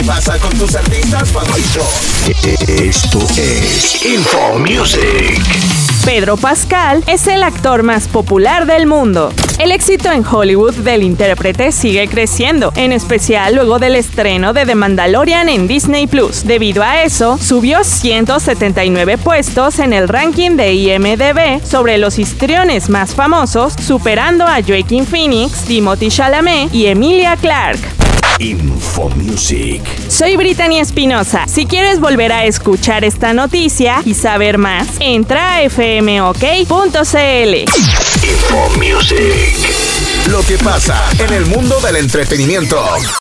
que pasa con tus artistas favoritos. Esto es Info Music. Pedro Pascal es el actor más popular del mundo. El éxito en Hollywood del intérprete sigue creciendo, en especial luego del estreno de The Mandalorian en Disney Plus. Debido a eso, subió 179 puestos en el ranking de IMDb sobre los histriones más famosos, superando a Joaquin Phoenix, Timothée Chalamet y Emilia Clarke. Info Music. Soy Brittany Espinosa. Si quieres volver a escuchar esta noticia y saber más, entra a fmok.cl. Info Music. Lo que pasa en el mundo del entretenimiento.